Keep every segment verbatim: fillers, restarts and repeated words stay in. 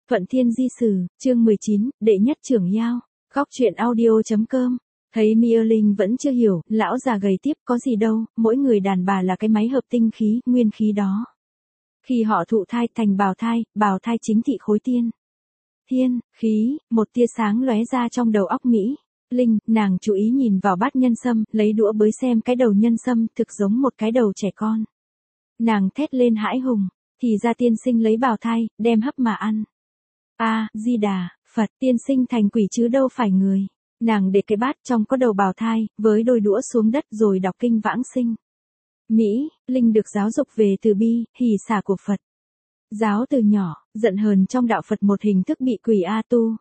Thuận Thiên Di Sử, chương mười chín, đệ nhất trưởng Yao. Góc truyện audio.com. Thấy Mia Linh vẫn chưa hiểu, lão già gầy tiếp, có gì đâu, mỗi người đàn bà là cái máy hợp tinh khí, nguyên khí đó. Khi họ thụ thai thành bào thai, bào thai chính thị khối tiên. Thiên, khí, một tia sáng lóe ra trong đầu óc Mỹ. Linh, nàng chú ý nhìn vào bát nhân sâm, lấy đũa bới xem cái đầu nhân sâm thực giống một cái đầu trẻ con. Nàng thét lên hãi hùng, thì ra tiên sinh lấy bào thai, đem hấp mà ăn. A, Di Đà, Phật, tiên sinh thành quỷ chứ đâu phải người. Nàng để cái bát trong có đầu bào thai, với đôi đũa xuống đất rồi đọc kinh vãng sinh. Mỹ, Linh được giáo dục về từ bi, hỷ xả của Phật. Giáo từ nhỏ, giận hờn trong đạo Phật một hình thức bị quỷ A tu.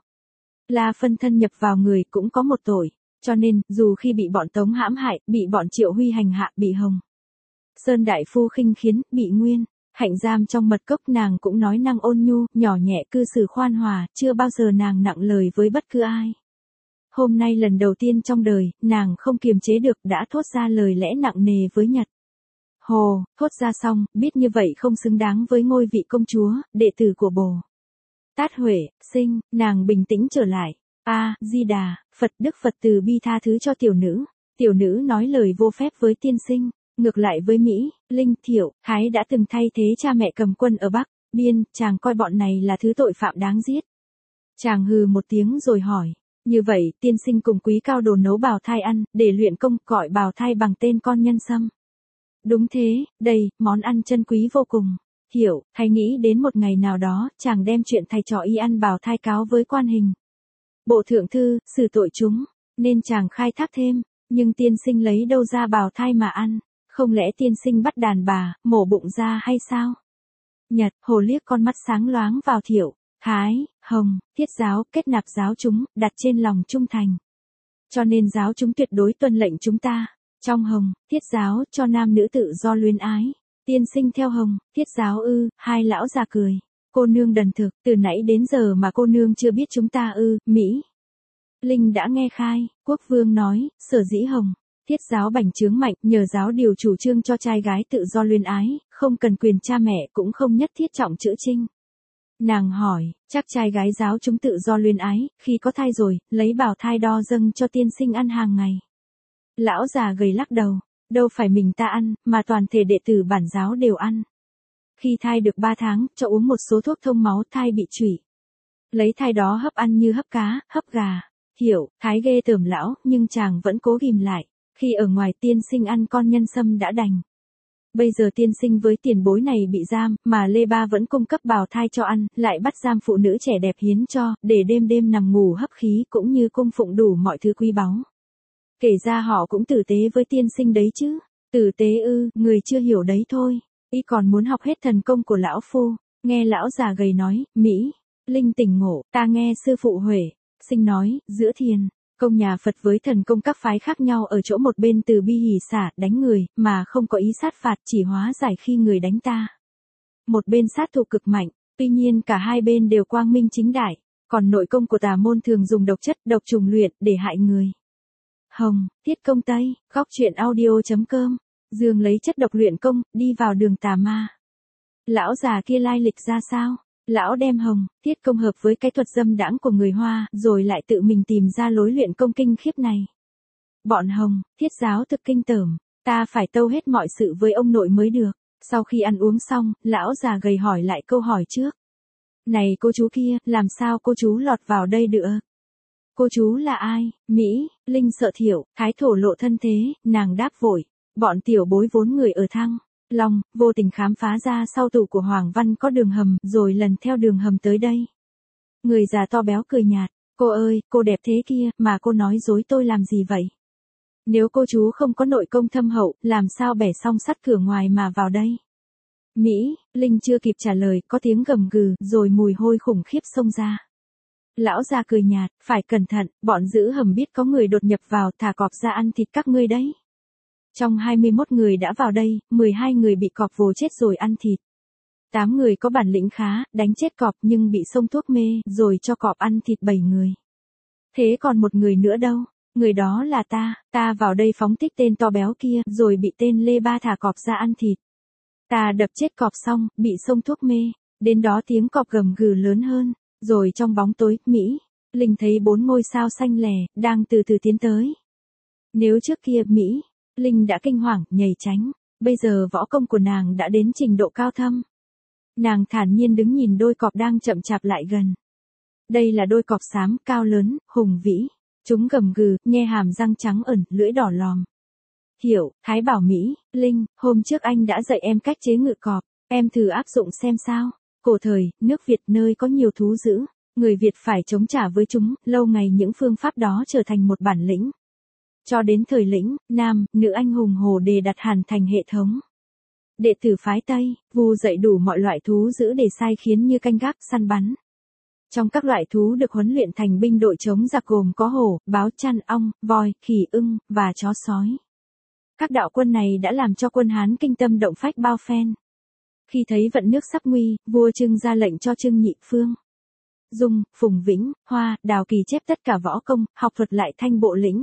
La phân thân nhập vào người cũng có một tội, cho nên, dù khi bị bọn Tống hãm hại, bị bọn Triệu Huy hành hạ, bị Hồng Sơn Đại Phu khinh khiến, bị Nguyên Hạnh giam trong mật cốc, nàng cũng nói năng ôn nhu, nhỏ nhẹ, cư xử khoan hòa, chưa bao giờ nàng nặng lời với bất cứ ai. Hôm nay lần đầu tiên trong đời, nàng không kiềm chế được đã thốt ra lời lẽ nặng nề với Nhật. Hồ, thốt ra xong, biết như vậy không xứng đáng với ngôi vị công chúa, đệ tử của Bồ Tát Huệ, sinh, nàng bình tĩnh trở lại. A, Di Đà, Phật, Đức Phật từ bi tha thứ cho tiểu nữ. Tiểu nữ nói lời vô phép với tiên sinh. Ngược lại với Mỹ, Linh, Thiệu, Thái đã từng thay thế cha mẹ cầm quân ở Bắc, Biên, chàng coi bọn này là thứ tội phạm đáng giết. Chàng hừ một tiếng rồi hỏi, như vậy, tiên sinh cùng quý cao đồ nấu bào thai ăn, để luyện công, gọi bào thai bằng tên con nhân sâm. Đúng thế, đây, món ăn chân quý vô cùng. Thiệu, Thái nghĩ đến một ngày nào đó, chàng đem chuyện thầy trò y ăn bào thai cáo với quan hình bộ thượng thư, xử tội chúng, nên chàng khai thác thêm, nhưng tiên sinh lấy đâu ra bào thai mà ăn? Không lẽ tiên sinh bắt đàn bà, mổ bụng ra hay sao? Nhật, Hồ liếc con mắt sáng loáng vào Thiệu, Thái, Hồng, Thiết giáo, kết nạp giáo chúng, đặt trên lòng trung thành. Cho nên giáo chúng tuyệt đối tuân lệnh chúng ta. Trong Hồng, Thiết giáo, cho nam nữ tự do luyến ái. Tiên sinh theo Hồng, Thiết giáo ư, hai lão già cười. Cô nương đần thực, từ nãy đến giờ mà cô nương chưa biết chúng ta ư, Mỹ. Linh đã nghe khai, quốc vương nói, sở dĩ Hồng Thiết giáo bành trướng mạnh, nhờ giáo điều chủ trương cho trai gái tự do luyến ái, không cần quyền cha mẹ cũng không nhất thiết trọng chữ trinh. Nàng hỏi, chắc trai gái giáo chúng tự do luyến ái, khi có thai rồi, lấy bào thai đo dâng cho tiên sinh ăn hàng ngày. Lão già gầy lắc đầu, đâu phải mình ta ăn, mà toàn thể đệ tử bản giáo đều ăn. Khi thai được ba tháng, cho uống một số thuốc thông máu, thai bị trụy. Lấy thai đó hấp ăn như hấp cá, hấp gà. Hiểu, Thái ghê tởm lão, nhưng chàng vẫn cố ghim lại. Khi ở ngoài tiên sinh ăn con nhân sâm đã đành. Bây giờ tiên sinh với tiền bối này bị giam, mà Lê Ba vẫn cung cấp bào thai cho ăn, lại bắt giam phụ nữ trẻ đẹp hiến cho, để đêm đêm nằm ngủ hấp khí cũng như cung phụng đủ mọi thứ quý báu. Kể ra họ cũng tử tế với tiên sinh đấy chứ. Tử tế ư, người chưa hiểu đấy thôi. Y còn muốn học hết thần công của lão phu. Nghe lão già gầy nói, Mỹ, Linh tỉnh ngộ, ta nghe sư phụ Huệ Sinh nói, giữa thiền công nhà Phật với thần công các phái khác nhau ở chỗ một bên từ bi hỷ xả, đánh người, mà không có ý sát phạt, chỉ hóa giải khi người đánh ta. Một bên sát thủ cực mạnh, tuy nhiên cả hai bên đều quang minh chính đại, còn nội công của tà môn thường dùng độc chất, độc trùng luyện, để hại người. Hồng, Thiết công Tây, góc truyện audio.com, Dương lấy chất độc luyện công, đi vào đường tà ma. Lão già kia lai lịch ra sao? Lão đem Hồng, Thiết công hợp với cái thuật dâm đãng của người Hoa, rồi lại tự mình tìm ra lối luyện công kinh khiếp này. Bọn Hồng, Thiết giáo thực kinh tởm, ta phải tâu hết mọi sự với ông nội mới được. Sau khi ăn uống xong, lão già gầy hỏi lại câu hỏi trước. Này cô chú kia, làm sao cô chú lọt vào đây được? Cô chú là ai? Mỹ, Linh sợ Thiệu, Thái thổ lộ thân thế, nàng đáp vội. Bọn tiểu bối vốn người ở Thăng Long, vô tình khám phá ra sau tủ của Hoàng Văn có đường hầm, rồi lần theo đường hầm tới đây. Người già to béo cười nhạt, cô ơi, cô đẹp thế kia, mà cô nói dối tôi làm gì vậy? Nếu cô chú không có nội công thâm hậu, làm sao bẻ xong sắt cửa ngoài mà vào đây? Mỹ, Linh chưa kịp trả lời, có tiếng gầm gừ, rồi mùi hôi khủng khiếp xông ra. Lão già cười nhạt, phải cẩn thận, bọn giữ hầm biết có người đột nhập vào, thả cọp ra ăn thịt các ngươi đấy. Trong hai mươi mốt người đã vào đây, mười hai người bị cọp vồ chết rồi ăn thịt. tám người có bản lĩnh khá, đánh chết cọp nhưng bị xông thuốc mê, rồi cho cọp ăn thịt bảy người. Thế còn một người nữa đâu? Người đó là ta, ta vào đây phóng thích tên to béo kia, rồi bị tên Lê Ba thả cọp ra ăn thịt. Ta đập chết cọp xong, bị xông thuốc mê, đến đó tiếng cọp gầm gừ lớn hơn. Rồi trong bóng tối, Mỹ, Linh thấy bốn ngôi sao xanh lè, đang từ từ tiến tới. Nếu trước kia Mỹ, Linh đã kinh hoàng, nhảy tránh, bây giờ võ công của nàng đã đến trình độ cao thâm. Nàng thản nhiên đứng nhìn đôi cọp đang chậm chạp lại gần. Đây là đôi cọp xám, cao lớn, hùng vĩ. Chúng gầm gừ, nhe hàm răng trắng ẩn, lưỡi đỏ lòm. Hiểu, Thái bảo Mỹ, Linh, hôm trước anh đã dạy em cách chế ngự cọp, em thử áp dụng xem sao. Cổ thời, nước Việt nơi có nhiều thú dữ, người Việt phải chống trả với chúng, lâu ngày những phương pháp đó trở thành một bản lĩnh. Cho đến thời lĩnh, Nam, nữ anh hùng Hồ Đề đặt hẳn thành hệ thống. Đệ tử phái Tây, vu dạy đủ mọi loại thú dữ để sai khiến như canh gác, săn bắn. Trong các loại thú được huấn luyện thành binh đội chống giặc gồm có hổ, báo, chăn, ong, voi, khỉ, ưng, và chó sói. Các đạo quân này đã làm cho quân Hán kinh tâm động phách bao phen. Khi thấy vận nước sắp nguy, vua Trưng ra lệnh cho Trưng Nhị Phương, Dung, Phùng Vĩnh, Hoa, Đào Kỳ chép tất cả võ công, học thuật lại thanh bộ lĩnh.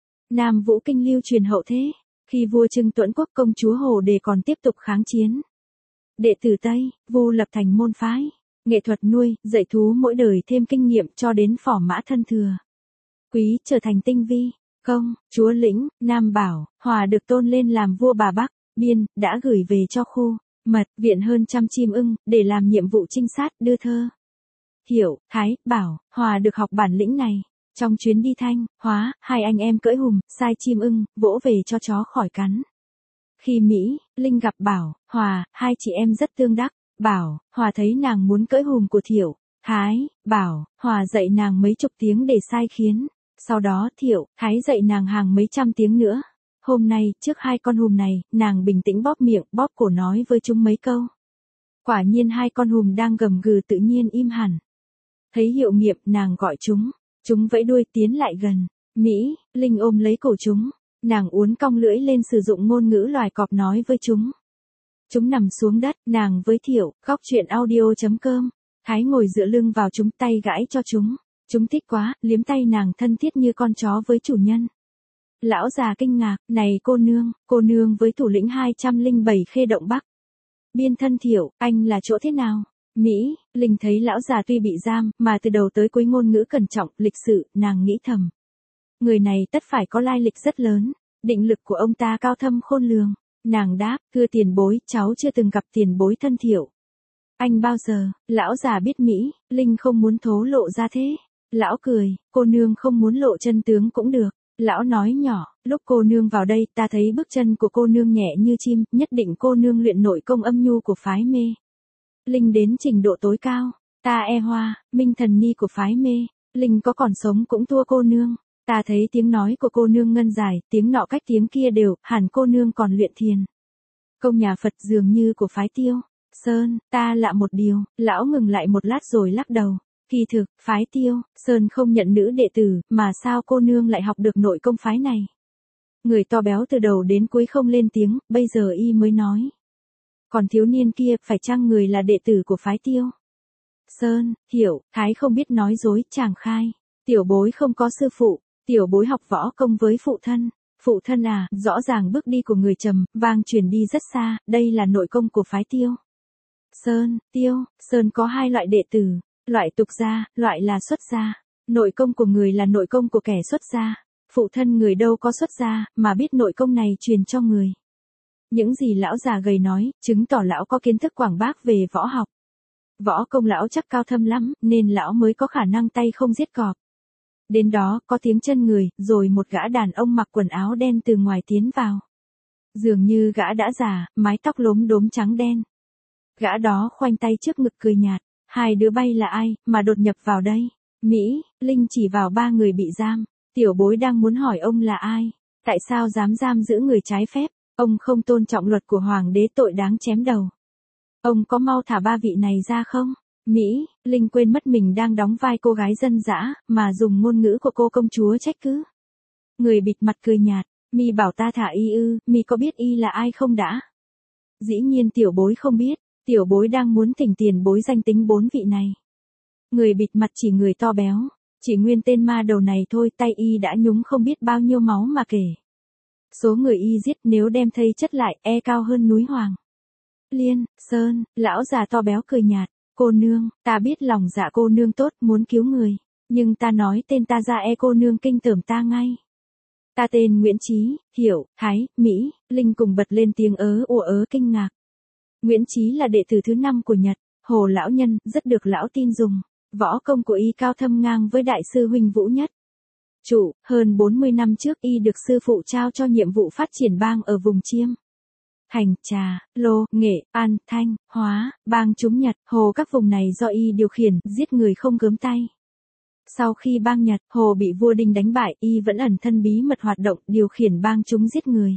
Nam Vũ Kinh lưu truyền hậu thế, khi vua Trưng Tuẫn Quốc công chúa Hồ Đề còn tiếp tục kháng chiến. Đệ tử Tây, vu lập thành môn phái, nghệ thuật nuôi, dạy thú mỗi đời thêm kinh nghiệm cho đến phỏ mã thân thừa. Quý trở thành tinh vi, công, chúa lĩnh, Nam Bảo, Hòa được tôn lên làm vua Bà Bắc, Biên, đã gửi về cho khu, mật, viện hơn trăm chim ưng, để làm nhiệm vụ trinh sát, đưa thơ. Hiểu, Thái, Bảo, Hòa được học bản lĩnh này. Trong chuyến đi Thanh, Hóa, hai anh em cưỡi hùm, sai chim ưng, vỗ về cho chó khỏi cắn. Khi Mỹ, Linh gặp Bảo, Hòa, hai chị em rất tương đắc. Bảo, Hòa thấy nàng muốn cưỡi hùm của Thiệu. Thái, Bảo, Hòa dạy nàng mấy chục tiếng để sai khiến. Sau đó Thiệu, Thái dạy nàng hàng mấy trăm tiếng nữa. Hôm nay, trước hai con hùm này, nàng bình tĩnh bóp miệng, bóp cổ nói với chúng mấy câu. Quả nhiên hai con hùm đang gầm gừ tự nhiên im hẳn. Thấy hiệu nghiệm, nàng gọi chúng. Chúng vẫy đuôi tiến lại gần. Mỹ, Linh ôm lấy cổ chúng. Nàng uốn cong lưỡi lên sử dụng ngôn ngữ loài cọp nói với chúng. Chúng nằm xuống đất, nàng với Thiệu, góc chuyện audio chấm com. Thái ngồi dựa lưng vào chúng, tay gãi cho chúng. Chúng thích quá, liếm tay nàng thân thiết như con chó với chủ nhân. Lão già kinh ngạc, này cô nương, cô nương với thủ lĩnh hai trăm lẻ bảy Khê Động Bắc. Biên thân Thiệu, anh là chỗ thế nào? Mỹ, Linh thấy lão già tuy bị giam, mà từ đầu tới cuối ngôn ngữ cẩn trọng, lịch sự, nàng nghĩ thầm. Người này tất phải có lai lịch rất lớn, định lực của ông ta cao thâm khôn lường. Nàng đáp, thưa tiền bối, cháu chưa từng gặp tiền bối thân Thiệu. Anh bao giờ, lão già biết Mỹ, Linh không muốn thố lộ ra thế. Lão cười, cô nương không muốn lộ chân tướng cũng được. Lão nói nhỏ, lúc cô nương vào đây ta thấy bước chân của cô nương nhẹ như chim, nhất định cô nương luyện nội công âm nhu của phái mê. Linh đến trình độ tối cao, ta e hoa, minh thần ni của phái mê. Linh có còn sống cũng thua cô nương. Ta thấy tiếng nói của cô nương ngân dài, tiếng nọ cách tiếng kia đều, hẳn cô nương còn luyện thiền. Công nhà Phật dường như của phái Tiêu. Sơn, ta lạ một điều, lão ngừng lại một lát rồi lắc đầu. Kỳ thực, phái Tiêu, Sơn không nhận nữ đệ tử, mà sao cô nương lại học được nội công phái này? Người to béo từ đầu đến cuối không lên tiếng, bây giờ y mới nói. Còn thiếu niên kia, phải chăng người là đệ tử của phái Tiêu? Sơn, Hiểu, Thái không biết nói dối, chàng khai. Tiểu bối không có sư phụ, tiểu bối học võ công với phụ thân. Phụ thân à, rõ ràng bước đi của người trầm, vang truyền đi rất xa, đây là nội công của phái Tiêu. Sơn, Tiêu, Sơn có hai loại đệ tử, loại tục gia, loại là xuất gia. Nội công của người là nội công của kẻ xuất gia. Phụ thân người đâu có xuất gia, mà biết nội công này truyền cho người. Những gì lão già gầy nói, chứng tỏ lão có kiến thức quảng bác về võ học. Võ công lão chắc cao thâm lắm, nên lão mới có khả năng tay không giết cọp. Đến đó, có tiếng chân người, rồi một gã đàn ông mặc quần áo đen từ ngoài tiến vào. Dường như gã đã già, mái tóc lốm đốm trắng đen. Gã đó khoanh tay trước ngực cười nhạt. Hai đứa bay là ai, mà đột nhập vào đây? Mỹ, Linh chỉ vào ba người bị giam. Tiểu bối đang muốn hỏi ông là ai? Tại sao dám giam giữ người trái phép? Ông không tôn trọng luật của hoàng đế, tội đáng chém đầu. Ông có mau thả ba vị này ra không? Mỹ, Linh quên mất mình đang đóng vai cô gái dân dã, mà dùng ngôn ngữ của cô công chúa trách cứ. Người bịt mặt cười nhạt, mi bảo ta thả y ư, mi có biết y là ai không đã? Dĩ nhiên tiểu bối không biết, tiểu bối đang muốn thỉnh tiền bối danh tính bốn vị này. Người bịt mặt chỉ người to béo, chỉ nguyên tên ma đầu này thôi, tay y đã nhúng không biết bao nhiêu máu mà kể. Số người y giết nếu đem thây chất lại, e cao hơn núi Hoàng. Liên, Sơn, lão già to béo cười nhạt, Cô nương, ta biết lòng dạ cô nương tốt muốn cứu người, nhưng ta nói tên ta ra e cô nương kinh tởm ta ngay. Ta tên Nguyễn Chí, Hiểu, Thái, Mỹ, Linh cùng bật lên tiếng ớ ủa ớ kinh ngạc. Nguyễn Chí là đệ tử thứ năm của Nhật, Hồ lão nhân, rất được lão tin dùng. Võ công của y cao thâm ngang với đại sư huynh Vũ Nhất. Chủ, hơn bốn mươi năm trước y được sư phụ trao cho nhiệm vụ phát triển bang ở vùng Chiêm Thành, Trà, Lô, Nghệ, An, Thanh, Hóa, bang chúng Nhật, Hồ các vùng này do y điều khiển, giết người không gớm tay. Sau khi bang Nhật, Hồ bị vua Đinh đánh bại, y vẫn ẩn thân bí mật hoạt động, điều khiển bang chúng giết người.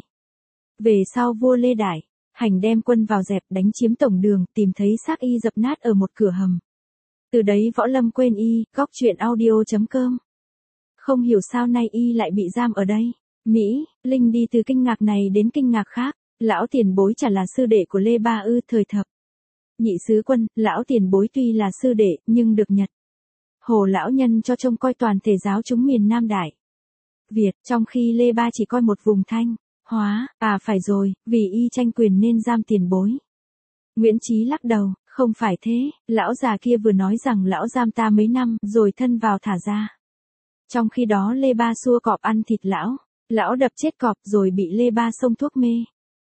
Về sau vua Lê Đại Hành đem quân vào dẹp đánh chiếm tổng đường, tìm thấy xác y dập nát ở một cửa hầm. Từ đấy Võ Lâm quên y, góc truyện audio chấm com. Không hiểu sao nay y lại bị giam ở đây. Mỹ, Linh đi từ kinh ngạc này đến kinh ngạc khác. Lão tiền bối chả là sư đệ của Lê Ba ư? Thời thập nhị sứ quân, lão tiền bối tuy là sư đệ, nhưng được Nhật Hồ lão nhân cho trông coi toàn thể giáo chúng miền Nam Đại Việt, trong khi Lê Ba chỉ coi một vùng Thanh, Hóa. À phải rồi, vì y tranh quyền nên giam tiền bối. Nguyễn Chí lắc đầu, không phải thế, lão già kia vừa nói rằng lão giam ta mấy năm, rồi thân vào thả ra. Trong khi đó Lê Ba xua cọp ăn thịt lão, lão đập chết cọp rồi bị Lê Ba xông thuốc mê.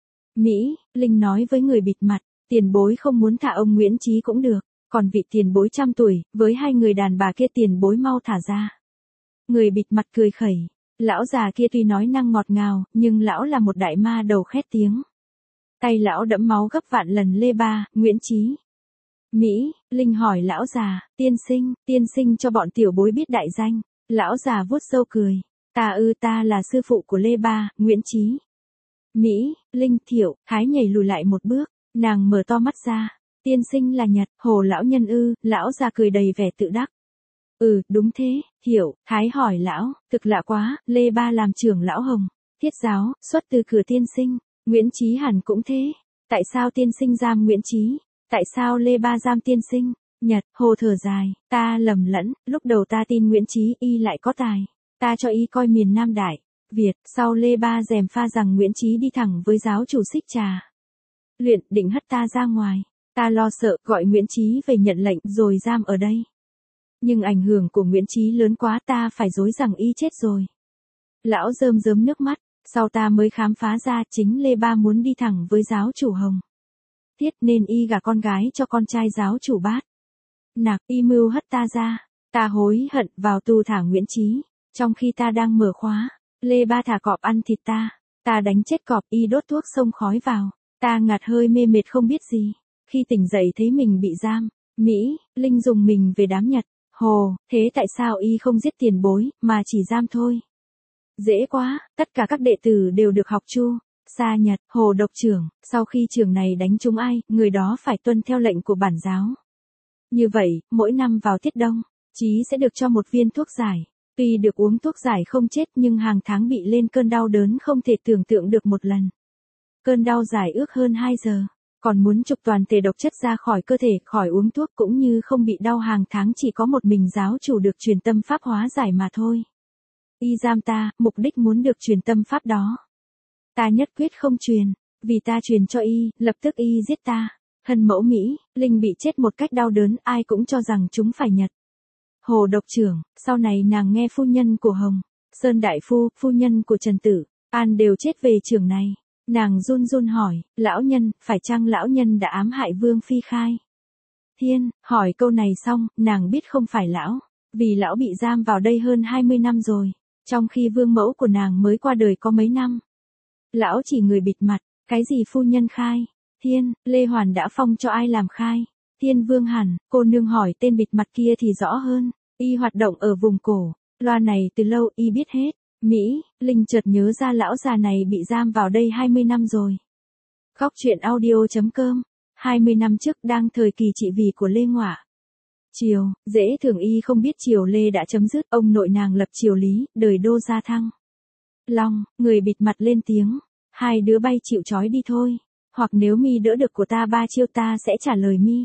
Mỹ, Linh nói với người bịt mặt, tiền bối không muốn thả ông Nguyễn Chí cũng được, còn vị tiền bối trăm tuổi, với hai người đàn bà kia tiền bối mau thả ra. Người bịt mặt cười khẩy, lão già kia tuy nói năng ngọt ngào, nhưng lão là một đại ma đầu khét tiếng. Tay lão đẫm máu gấp vạn lần Lê Ba, Nguyễn Chí. Mỹ, Linh hỏi lão già, tiên sinh, tiên sinh cho bọn tiểu bối biết đại danh. Lão già vuốt râu cười, ta ư ta là sư phụ của Lê Ba, Nguyễn Chí. Mỹ, Linh, Thiệu, Thái nhảy lùi lại một bước, nàng mở to mắt ra, tiên sinh là Nhật, Hồ lão nhân ư? Lão già cười đầy vẻ tự đắc. Ừ, đúng thế, Thiệu, Thái hỏi lão, thực lạ quá, Lê Ba làm trưởng lão Hồng Thiết giáo, xuất từ cửa tiên sinh, Nguyễn Chí hẳn cũng thế. Tại sao tiên sinh giam Nguyễn Chí? Tại sao Lê Ba giam tiên sinh? Nhật, Hồ thở dài, ta lầm lẫn, lúc đầu ta tin Nguyễn Chí y lại có tài, ta cho y coi miền Nam Đại Việt, sau Lê Ba gièm pha rằng Nguyễn Chí đi thẳng với giáo chủ Xích Trà Luyện, định hất ta ra ngoài, ta lo sợ, gọi Nguyễn Chí về nhận lệnh rồi giam ở đây. Nhưng ảnh hưởng của Nguyễn Chí lớn quá, ta phải dối rằng y chết rồi. Lão rơm rớm nước mắt, sau ta mới khám phá ra chính Lê Ba muốn đi thẳng với giáo chủ Hồng Thiết nên y gả con gái cho con trai giáo chủ Bát Nạc, y mưu hất ta ra, ta hối hận vào tù thả Nguyễn Chí, trong khi ta đang mở khóa, Lê Ba thả cọp ăn thịt ta, ta đánh chết cọp, y đốt thuốc xông khói vào, ta ngạt hơi mê mệt không biết gì, khi tỉnh dậy thấy mình bị giam. Mỹ, Linh dùng mình về đám Nhật, Hồ, thế tại sao y không giết tiền bối, mà chỉ giam thôi? Dễ quá, tất cả các đệ tử đều được học Chu, Sa Nhật, Hồ độc trưởng, sau khi trưởng này đánh trúng ai, người đó phải tuân theo lệnh của bản giáo. Như vậy, mỗi năm vào tiết đông, Chí sẽ được cho một viên thuốc giải. Tuy được uống thuốc giải không chết nhưng hàng tháng bị lên cơn đau đớn không thể tưởng tượng được một lần. Cơn đau dài ước hơn hai giờ, còn muốn trục toàn thể độc chất ra khỏi cơ thể, khỏi uống thuốc cũng như không bị đau hàng tháng chỉ có một mình giáo chủ được truyền tâm pháp hóa giải mà thôi. Y giam ta, mục đích muốn được truyền tâm pháp đó. Ta nhất quyết không truyền, vì ta truyền cho y, lập tức y giết ta. Thân mẫu Mỹ, Linh bị chết một cách đau đớn, ai cũng cho rằng chúng phải Nhật Hồ độc trưởng, sau này nàng nghe phu nhân của Hồng Sơn Đại Phu, phu nhân của Trần Tử An đều chết về trường này. Nàng run run hỏi, lão nhân, phải chăng lão nhân đã ám hại Vương Phi Khai Thiên? Hỏi câu này xong, nàng biết không phải lão, vì lão bị giam vào đây hơn hai mươi năm rồi, trong khi vương mẫu của nàng mới qua đời có mấy năm. Lão chỉ người bịt mặt, cái gì phu nhân Khai Thiên, Lê Hoàn đã phong cho ai làm Khai Thiên Vương hẳn? Cô nương hỏi tên bịt mặt kia thì rõ hơn, y hoạt động ở vùng cổ, loa này từ lâu y biết hết. Mỹ, Linh chợt nhớ ra lão già này bị giam vào đây hai mươi năm rồi. Góc truyện audio chấm com, hai mươi năm trước đang thời kỳ trị vì của Lê Ngọa Triều, dễ thường y không biết triều Lê đã chấm dứt, ông nội nàng lập triều Lý, đời Đô gia Thăng Long, người bịt mặt lên tiếng, hai đứa bay chịu trói đi thôi, hoặc nếu mi đỡ được của ta ba chiêu ta sẽ trả lời mi.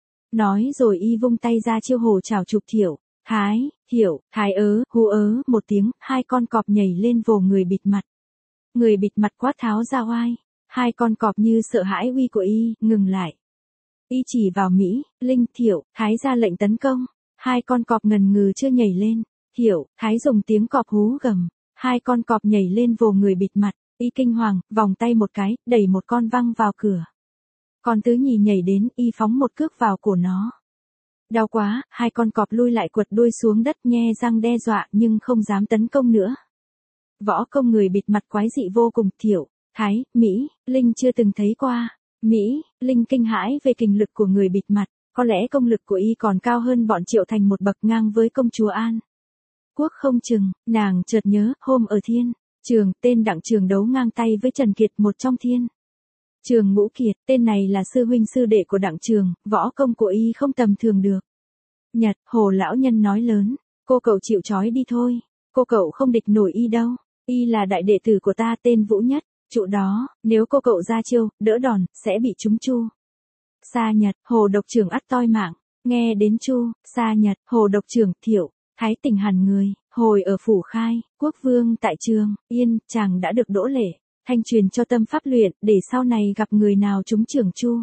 Nói rồi y vung tay ra chiêu hồ chảo chụp Thiệu, Thái, Thiệu, Thái ớ, hú ớ, một tiếng, hai con cọp nhảy lên vồ người bịt mặt. Người bịt mặt quát tháo ra oai, hai con cọp như sợ hãi uy của y, ngừng lại. Y chỉ vào Mỹ, Linh, Thiệu, Thái ra lệnh tấn công. Hai con cọp ngần ngừ chưa nhảy lên. Thiệu, Thái dùng tiếng cọp hú gầm. Hai con cọp nhảy lên vồ người bịt mặt. Y kinh hoàng, vòng tay một cái, đẩy một con văng vào cửa. Con thứ nhì nhảy đến, Y phóng một cước vào cổ nó. Đau quá, hai con cọp lui lại quật đuôi xuống đất nhe răng đe dọa nhưng không dám tấn công nữa. Võ công người bịt mặt quái dị vô cùng. Thiệu, Thái, Mỹ, Linh chưa từng thấy qua. Mỹ, Linh kinh hãi về kinh lực của người bịt mặt, có lẽ công lực của Y còn cao hơn bọn Triệu Thành một bậc ngang với công chúa An Quốc không chừng. Nàng chợt nhớ, hôm ở Thiên Trường, tên Đặng Trường đấu ngang tay với Trần Kiệt, một trong Thiên Trường Ngũ Kiệt, tên này là sư huynh sư đệ của Đặng Trường, võ công của Y không tầm thường được. Nhật, Hồ lão nhân nói lớn, cô cậu chịu trói đi thôi, cô cậu không địch nổi Y đâu, Y là đại đệ tử của ta tên Vũ Nhất, trụ đó, nếu cô cậu ra chiêu, đỡ đòn, sẽ bị trúng chu. Sa Nhật, Hồ độc trưởng ắt toi mạng, nghe đến chu, Sa Nhật, Hồ độc trưởng, Thiệu, Thái tỉnh hẳn người, hồi ở phủ Khai, quốc vương tại Trường Yên, chàng đã được đỗ lễ, thanh truyền cho tâm pháp luyện, để sau này gặp người nào trúng trưởng chu.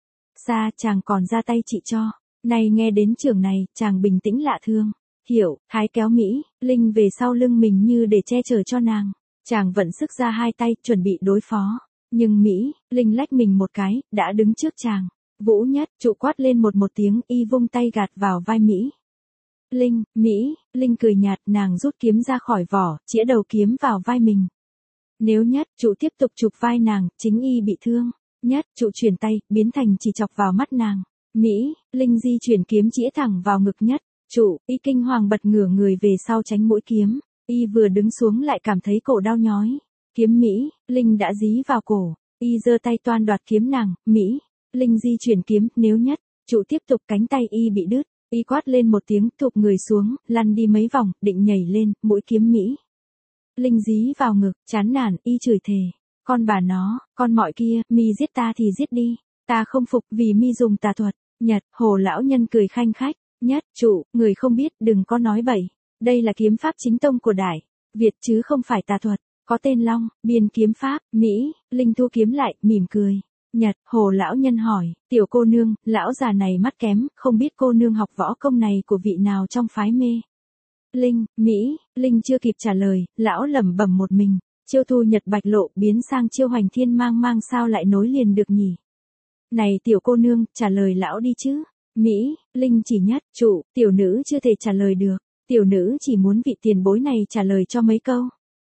Sa, chàng còn ra tay trị cho, này nghe đến trường này, chàng bình tĩnh lạ thương. Thiệu, Thái kéo Mỹ, Linh về sau lưng mình như để che chở cho nàng. Chàng vận sức ra hai tay, chuẩn bị đối phó. Nhưng Mỹ, Linh lách mình một cái, đã đứng trước chàng. Vũ Nhất, trụ quát lên một một tiếng, Y vung tay gạt vào vai Mỹ. Linh, Mỹ, Linh cười nhạt, nàng rút kiếm ra khỏi vỏ, chĩa đầu kiếm vào vai mình. Nếu Nhất, trụ tiếp tục chụp vai nàng, chính Y bị thương. Nhất, trụ chuyển tay, biến thành chỉ chọc vào mắt nàng. Mỹ, Linh di chuyển kiếm chĩa thẳng vào ngực Nhất. Trụ, Y kinh hoàng bật ngửa người về sau tránh mũi kiếm. Y vừa đứng xuống lại cảm thấy cổ đau nhói. Kiếm Mỹ, Linh đã dí vào cổ. Y giơ tay toan đoạt kiếm nàng. Mỹ, Linh di chuyển kiếm, nếu Nhất, trụ tiếp tục, cánh tay Y bị đứt. Y quát lên một tiếng, thụp người xuống, lăn đi mấy vòng, định nhảy lên, mũi kiếm Mỹ. Linh dí vào ngực, chán nản, Y chửi thề. Con bà nó, con mọi kia, mi giết ta thì giết đi. Ta không phục vì mi dùng tà thuật. Nhật, Hồ lão nhân cười khanh khách. Nhất, trụ, người không biết, đừng có nói bậy. Đây là kiếm pháp chính tông của Đại Việt chứ không phải tà thuật, có tên Long, biên kiếm pháp. Mỹ, Linh thu kiếm lại, mỉm cười. Nhật, Hồ lão nhân hỏi, tiểu cô nương, lão già này mắt kém, không biết cô nương học võ công này của vị nào trong phái mê. Linh, Mỹ, Linh chưa kịp trả lời, lão lẩm bẩm một mình, chiêu thu nhật bạch lộ biến sang chiêu hoành thiên mang mang sao lại nối liền được nhỉ. Này tiểu cô nương, trả lời lão đi chứ. Mỹ, Linh chỉ Nhất, trụ, tiểu nữ chưa thể trả lời được, tiểu nữ chỉ muốn vị tiền bối này trả lời cho mấy câu.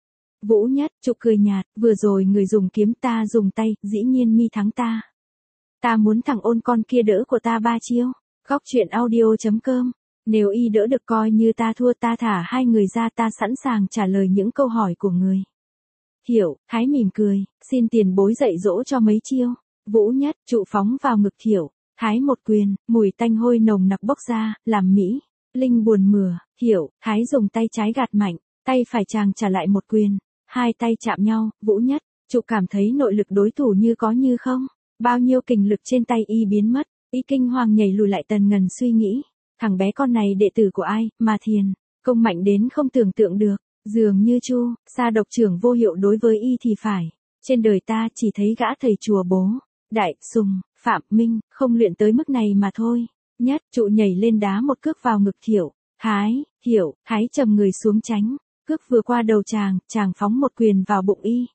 Vũ Nhất, trụ cười nhạt, vừa rồi người dùng kiếm, ta dùng tay, dĩ nhiên mi thắng ta. Ta muốn thằng ôn con kia đỡ của ta ba chiêu. Góc truyện audio chấm com. Nếu Y đỡ được coi như ta thua, ta thả hai người ra, ta sẵn sàng trả lời những câu hỏi của người. Thiệu, Thái mỉm cười, xin tiền bối dạy dỗ cho mấy chiêu. Vũ Nhất, trụ phóng vào ngực Thiệu. Thái một quyền, mùi tanh hôi nồng nặc bốc ra, làm Mỹ, Linh buồn mửa. Thiệu, Thái dùng tay trái gạt mạnh, tay phải chàng trả lại một quyền. Hai tay chạm nhau, Vũ Nhất, trụ cảm thấy nội lực đối thủ như có như không. Bao nhiêu kình lực trên tay Y biến mất. Y kinh hoàng nhảy lùi lại, tần ngần suy nghĩ. Thằng bé con này đệ tử của ai, mà thiền, công mạnh đến không tưởng tượng được. Dường như Chu, Sa độc trưởng vô hiệu đối với Y thì phải. Trên đời ta chỉ thấy gã thầy chùa bố, Đại, Sùng, Phạm Minh, không luyện tới mức này mà thôi. Nhất, trụ nhảy lên đá một cước vào ngực Thiệu. Thái, Thiệu, Thái trầm người xuống tránh. Cước vừa qua đầu chàng, chàng phóng một quyền vào bụng Y.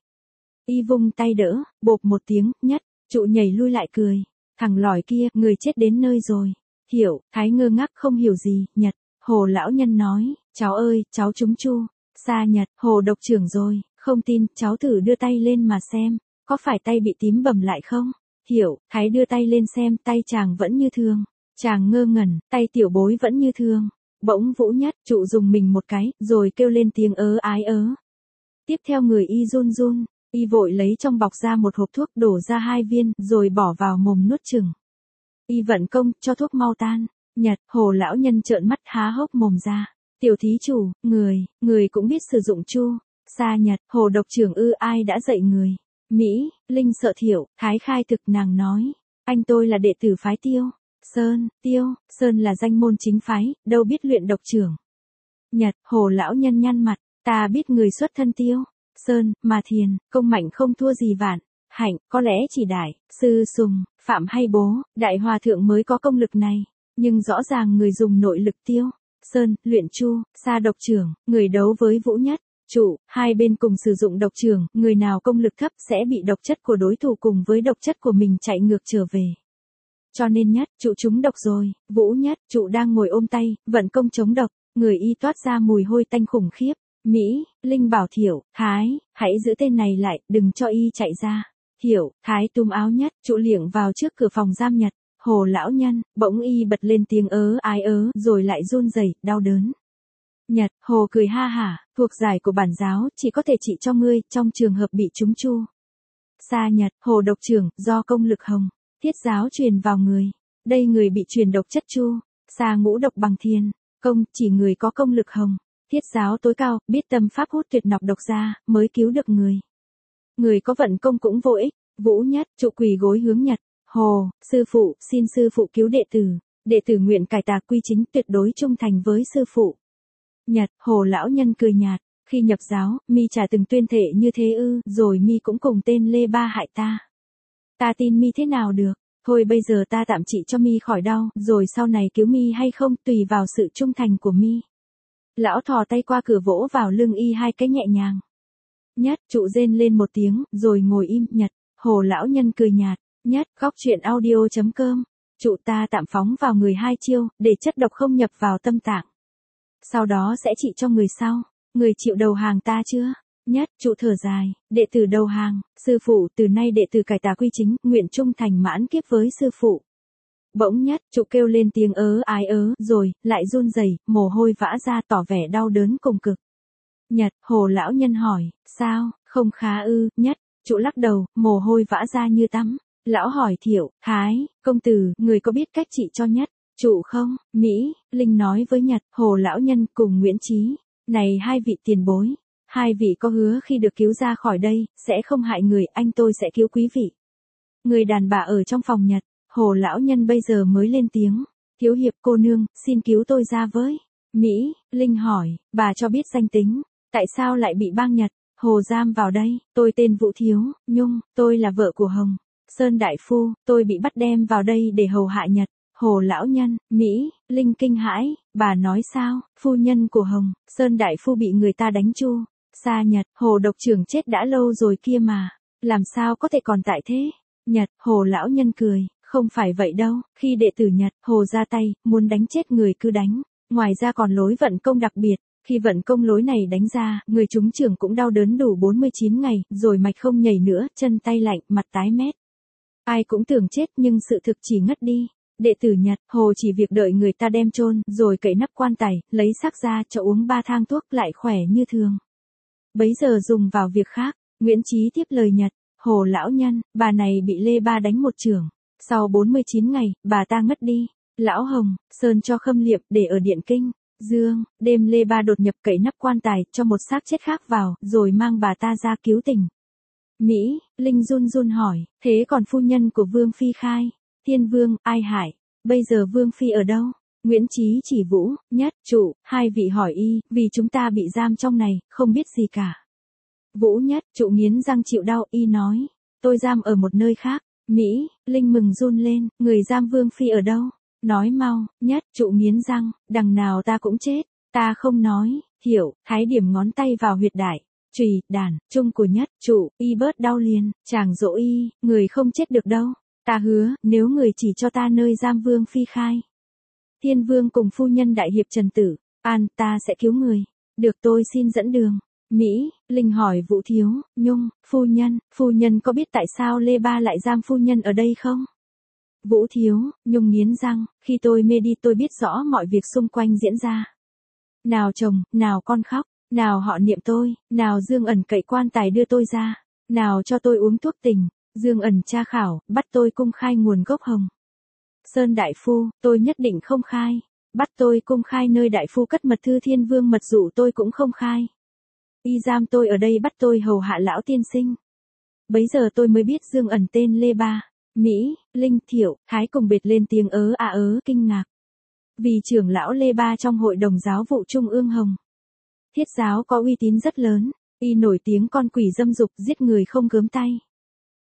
Y vung tay đỡ, bộp một tiếng, Nhất, trụ nhảy lui lại cười. Thằng lỏi kia, người chết đến nơi rồi. Thiệu, Thái ngơ ngác không hiểu gì. Nhật, Hồ lão nhân nói, cháu ơi, cháu trúng chu. Sa Nhật, Hồ độc trưởng rồi, không tin, cháu thử đưa tay lên mà xem, có phải tay bị tím bầm lại không? Thiệu, Thái đưa tay lên xem, tay chàng vẫn như thường. Chàng ngơ ngẩn, tay tiểu bối vẫn như thường. Bỗng Vũ Nhất, trụ dùng mình một cái, rồi kêu lên tiếng ớ ái ớ. Tiếp theo người Y run run, Y vội lấy trong bọc ra một hộp thuốc, đổ ra hai viên, rồi bỏ vào mồm nuốt chừng. Y vận công, cho thuốc mau tan. Nhật, Hồ lão nhân trợn mắt há hốc mồm ra. Tiểu thí chủ, người, người cũng biết sử dụng chu. Sa Nhật, Hồ độc trưởng ư, ai đã dạy người? Mỹ, Linh sợ Thiệu, Thái khai thực, nàng nói. Anh tôi là đệ tử phái Tiêu Sơn, Tiêu Sơn là danh môn chính phái, đâu biết luyện độc trưởng. Nhật, Hồ lão nhân nhăn mặt, ta biết người xuất thân Tiêu Sơn, mà thiền, công mạnh không thua gì Vạn hạnh, có lẽ chỉ đại, sư Sùng, Phạm hay bố, đại hòa thượng mới có công lực này. Nhưng rõ ràng người dùng nội lực Tiêu Sơn, luyện Chu, Sa độc trưởng, người đấu với Vũ Nhất, Trụ, hai bên cùng sử dụng độc trưởng, người nào công lực thấp sẽ bị độc chất của đối thủ cùng với độc chất của mình chạy ngược trở về. Cho nên Nhất, Trụ trúng độc rồi, Vũ Nhất, Trụ đang ngồi ôm tay, vận công chống độc, người y toát ra mùi hôi tanh khủng khiếp. Mỹ, Linh bảo Thiểu, Thái, hãy giữ tên này lại, đừng cho y chạy ra. Thiểu, Thái túm áo Nhất, Trụ liệng vào trước cửa phòng giam Nhật. Hồ lão nhân, bỗng y bật lên tiếng ớ ái ớ, rồi lại run rẩy, đau đớn. Nhật, Hồ cười ha hả, thuộc giải của bản giáo, chỉ có thể trị cho ngươi, trong trường hợp bị trúng chu. Sa Nhật, Hồ độc trưởng, do công lực hồng, thiết giáo truyền vào người. Đây người bị truyền độc chất chu. Sa ngũ độc bằng thiên, công, chỉ người có công lực hồng. Thiết giáo tối cao, biết tâm pháp hút tuyệt nọc độc ra, mới cứu được người. Người có vận công cũng vô ích. Vũ Nhất, Trụ quỳ gối hướng Nhật. Hồ, sư phụ, xin sư phụ cứu đệ tử. Đệ tử nguyện cải tà quy chính, tuyệt đối trung thành với sư phụ. Nhật, Hồ lão nhân cười nhạt, khi nhập giáo, mi chả từng tuyên thệ như thế ư, rồi mi cũng cùng tên Lê Ba hại ta. Ta tin mi thế nào được, thôi bây giờ ta tạm trị cho mi khỏi đau, rồi sau này cứu mi hay không, tùy vào sự trung thành của mi. Lão thò tay qua cửa vỗ vào lưng y hai cái nhẹ nhàng. Nhất, Trụ rên lên một tiếng, rồi ngồi im. Nhật, Hồ lão nhân cười nhạt. Nhất, góc truyện audio chấm com. Trụ ta tạm phóng vào người hai chiêu, để chất độc không nhập vào tâm tạng. Sau đó sẽ trị cho người sau. Người chịu đầu hàng ta chưa? Nhất, Trụ thở dài, đệ tử đầu hàng, sư phụ, từ nay đệ tử cải tà quy chính, nguyện trung thành mãn kiếp với sư phụ. Bỗng Nhất, Trụ kêu lên tiếng ớ ái ớ, rồi, lại run rẩy, mồ hôi vã ra tỏ vẻ đau đớn cùng cực. Nhật, Hồ lão nhân hỏi, sao, không khá ư? Nhất, Trụ lắc đầu, mồ hôi vã ra như tắm. Lão hỏi Thiệu, Thái, công tử, người có biết cách trị cho Nhất, Trụ không? Mỹ, Linh nói với Nhật, Hồ lão nhân cùng Nguyễn Chí, này hai vị tiền bối, hai vị có hứa khi được cứu ra khỏi đây, sẽ không hại người, anh tôi sẽ cứu quý vị. Người đàn bà ở trong phòng Nhật, Hồ lão nhân bây giờ mới lên tiếng, thiếu hiệp cô nương, xin cứu tôi ra với. Mỹ, Linh hỏi, bà cho biết danh tính, tại sao lại bị bang Nhật, Hồ giam vào đây, tôi tên Vũ Thiếu, Nhung, tôi là vợ của Hồng Sơn đại phu, tôi bị bắt đem vào đây để hầu hạ Nhật. Hồ lão nhân, Mỹ, Linh kinh hãi, bà nói sao, phu nhân của Hồng Sơn đại phu bị người ta đánh chu. Sa Nhật, Hồ độc trưởng chết đã lâu rồi kia mà, làm sao có thể còn tại thế? Nhật, Hồ lão nhân cười, không phải vậy đâu, khi đệ tử Nhật, Hồ ra tay, muốn đánh chết người cứ đánh, ngoài ra còn lối vận công đặc biệt, khi vận công lối này đánh ra, người trúng trưởng cũng đau đớn đủ bốn mươi chín ngày, rồi mạch không nhảy nữa, chân tay lạnh, mặt tái mét. Ai cũng tưởng chết nhưng sự thực chỉ ngất đi. Đệ tử Nhật, Hồ chỉ việc đợi người ta đem chôn, rồi cậy nắp quan tài, lấy xác ra cho uống ba thang thuốc lại khỏe như thường. Bấy giờ dùng vào việc khác, Nguyễn Chí tiếp lời Nhật, Hồ lão nhân, bà này bị Lê Ba đánh một chưởng. Sau bốn mươi chín ngày, bà ta ngất đi. Lão Hồng Sơn cho khâm liệm để ở điện kinh. Dương, đêm Lê Ba đột nhập cậy nắp quan tài, cho một xác chết khác vào, rồi mang bà ta ra cứu tình. Mỹ, Linh run run hỏi, thế còn phu nhân của Vương Phi Khai? Thiên Vương, ai hại? Bây giờ Vương Phi ở đâu? Nguyễn Chí chỉ Vũ, Nhất, Trụ, hai vị hỏi y, vì chúng ta bị giam trong này, không biết gì cả. Vũ Nhất, Trụ nghiến răng chịu đau, y nói, tôi giam ở một nơi khác. Mỹ, Linh mừng run lên, người giam Vương Phi ở đâu? Nói mau. Nhất, Trụ nghiến răng, đằng nào ta cũng chết, ta không nói. Hiểu, Thái điểm ngón tay vào huyệt đại. Chùy, đàn, trung của Nhất, Trụ, y bớt đau liền, chàng dỗ y, người không chết được đâu. Ta hứa, nếu người chỉ cho ta nơi giam Vương Phi Khai. Thiên Vương cùng phu nhân đại hiệp Trần Tử, An, ta sẽ cứu người. Được, tôi xin dẫn đường. Mỹ, Linh hỏi Vũ Thiếu, Nhung, phu nhân, phu nhân có biết tại sao Lê Ba lại giam phu nhân ở đây không? Vũ Thiếu, Nhung nghiến răng, khi tôi mê đi tôi biết rõ mọi việc xung quanh diễn ra. Nào chồng, nào con khóc, nào họ niệm tôi, nào Dương Ẩn cậy quan tài đưa tôi ra, nào cho tôi uống thuốc tình, Dương Ẩn tra khảo, bắt tôi cung khai nguồn gốc Hồng Sơn đại phu, tôi nhất định không khai, bắt tôi cung khai nơi đại phu cất mật thư Thiên Vương mật dụ tôi cũng không khai. Y giam tôi ở đây bắt tôi hầu hạ lão tiên sinh. Bấy giờ tôi mới biết Dương Ẩn tên Lê Ba. Mỹ, Linh, Thiệu, Thái cùng bệt lên tiếng ớ à ớ kinh ngạc. Vì trưởng lão Lê Ba trong hội đồng giáo vụ Trung ương Hồng Thiết giáo có uy tín rất lớn, y nổi tiếng con quỷ dâm dục giết người không gớm tay.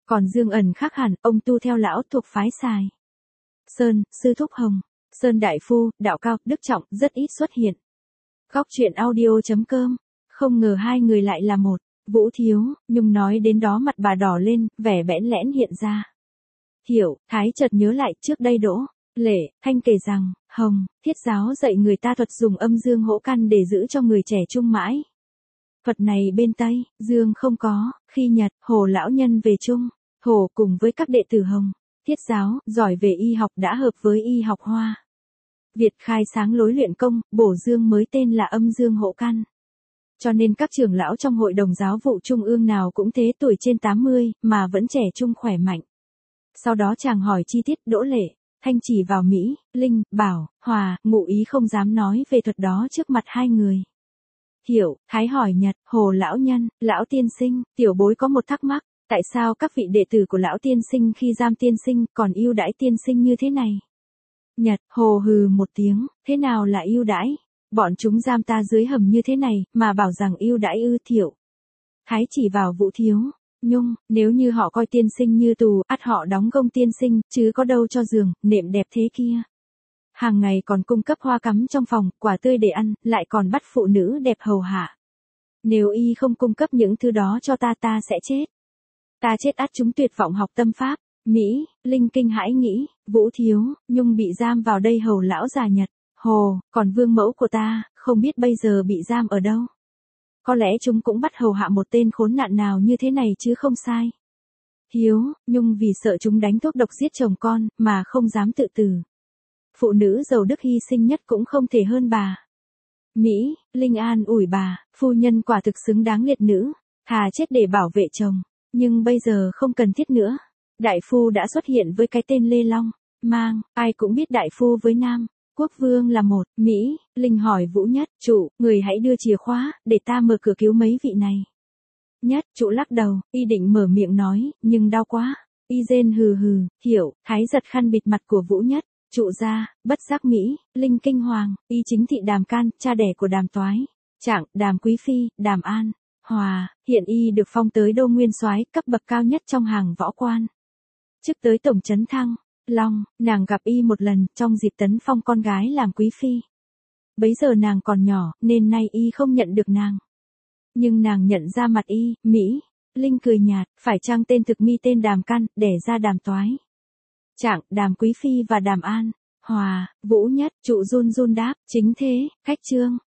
Còn Dương Ẩn khác hẳn, ông tu theo lão thuộc phái Sài Sơn, sư thúc Hồng. Sơn đại phu, đạo cao, đức trọng, rất ít xuất hiện. Góc truyện audio.com. Không ngờ hai người lại là một. Vũ Thiếu, Nhung nói đến đó mặt bà đỏ lên, vẻ bẽn lẽn hiện ra. Hiểu, Thái chợt nhớ lại trước đây Đỗ Lệ Thanh kể rằng, Hồng, Thiết giáo dạy người ta thuật dùng âm dương hỗ căn để giữ cho người trẻ trung mãi. Thuật này bên Tây, Dương không có, khi Nhật, Hồ lão nhân về Trung, Hồ cùng với các đệ tử Hồng, Thiết giáo, giỏi về y học đã hợp với y học Hoa Việt khai sáng lối luyện công, bổ dương mới tên là âm dương hộ căn. Cho nên các trưởng lão trong hội đồng giáo vụ trung ương nào cũng thế tuổi trên tám mươi, mà vẫn trẻ trung khỏe mạnh. Sau đó chàng hỏi chi tiết Đỗ Lệ, Thanh chỉ vào Mỹ, Linh, Bảo, Hòa, ngụ ý không dám nói về thuật đó trước mặt hai người. Hiểu, Thái hỏi Nhật, Hồ lão nhân, lão tiên sinh, tiểu bối có một thắc mắc, tại sao các vị đệ tử của lão tiên sinh khi giam tiên sinh còn ưu đãi tiên sinh như thế này? Nhật, Hồ hừ một tiếng, thế nào là ưu đãi? Bọn chúng giam ta dưới hầm như thế này, mà bảo rằng ưu đãi ư? Thiệu. Thái chỉ vào Vũ Thiếu, Nhung, nếu như họ coi tiên sinh như tù, ắt họ đóng gông tiên sinh, chứ có đâu cho giường, nệm đẹp thế kia. Hàng ngày còn cung cấp hoa cắm trong phòng, quả tươi để ăn, lại còn bắt phụ nữ đẹp hầu hạ. Nếu y không cung cấp những thứ đó cho ta ta sẽ chết. Ta chết ắt chúng tuyệt vọng học tâm pháp. Mỹ, Linh kinh hãi nghĩ, Vũ Thiếu, Nhung bị giam vào đây hầu lão già Nhật, Hồ, còn vương mẫu của ta, không biết bây giờ bị giam ở đâu. Có lẽ chúng cũng bắt hầu hạ một tên khốn nạn nào như thế này chứ không sai. Hiếu, Nhung vì sợ chúng đánh thuốc độc giết chồng con, mà không dám tự tử. Phụ nữ giàu đức hy sinh nhất cũng không thể hơn bà. Mỹ, Linh an ủi bà, phu nhân quả thực xứng đáng liệt nữ, thà chết để bảo vệ chồng, nhưng bây giờ không cần thiết nữa. Đại phu đã xuất hiện với cái tên Lê Long, Mang, ai cũng biết đại phu với Nam Quốc Vương là một. Mỹ, Linh hỏi Vũ Nhất, Trụ, người hãy đưa chìa khóa, để ta mở cửa cứu mấy vị này. Nhất, Trụ lắc đầu, y định mở miệng nói, nhưng đau quá. Y rên hừ hừ, Hiểu, Thái giật khăn bịt mặt của Vũ Nhất, Trụ ra, bất giác Mỹ, Linh kinh hoàng, y chính thị Đàm Can, cha đẻ của Đàm Toái, Trạng, Đàm Quý Phi, Đàm An, Hòa, hiện y được phong tới đô nguyên soái, cấp bậc cao nhất trong hàng võ quan. Trước tới tổng trấn Thăng Long, nàng gặp y một lần, trong dịp tấn phong con gái làm quý phi. Bấy giờ nàng còn nhỏ, nên nay y không nhận được nàng. Nhưng nàng nhận ra mặt y, Mỹ, Linh cười nhạt, phải chăng tên thực mi tên Đàm Căn, đẻ ra Đàm Toái, Trạng, Đàm Quý Phi và Đàm An, Hòa, Vũ Nhất, Trụ run run đáp, chính thế, khách trương.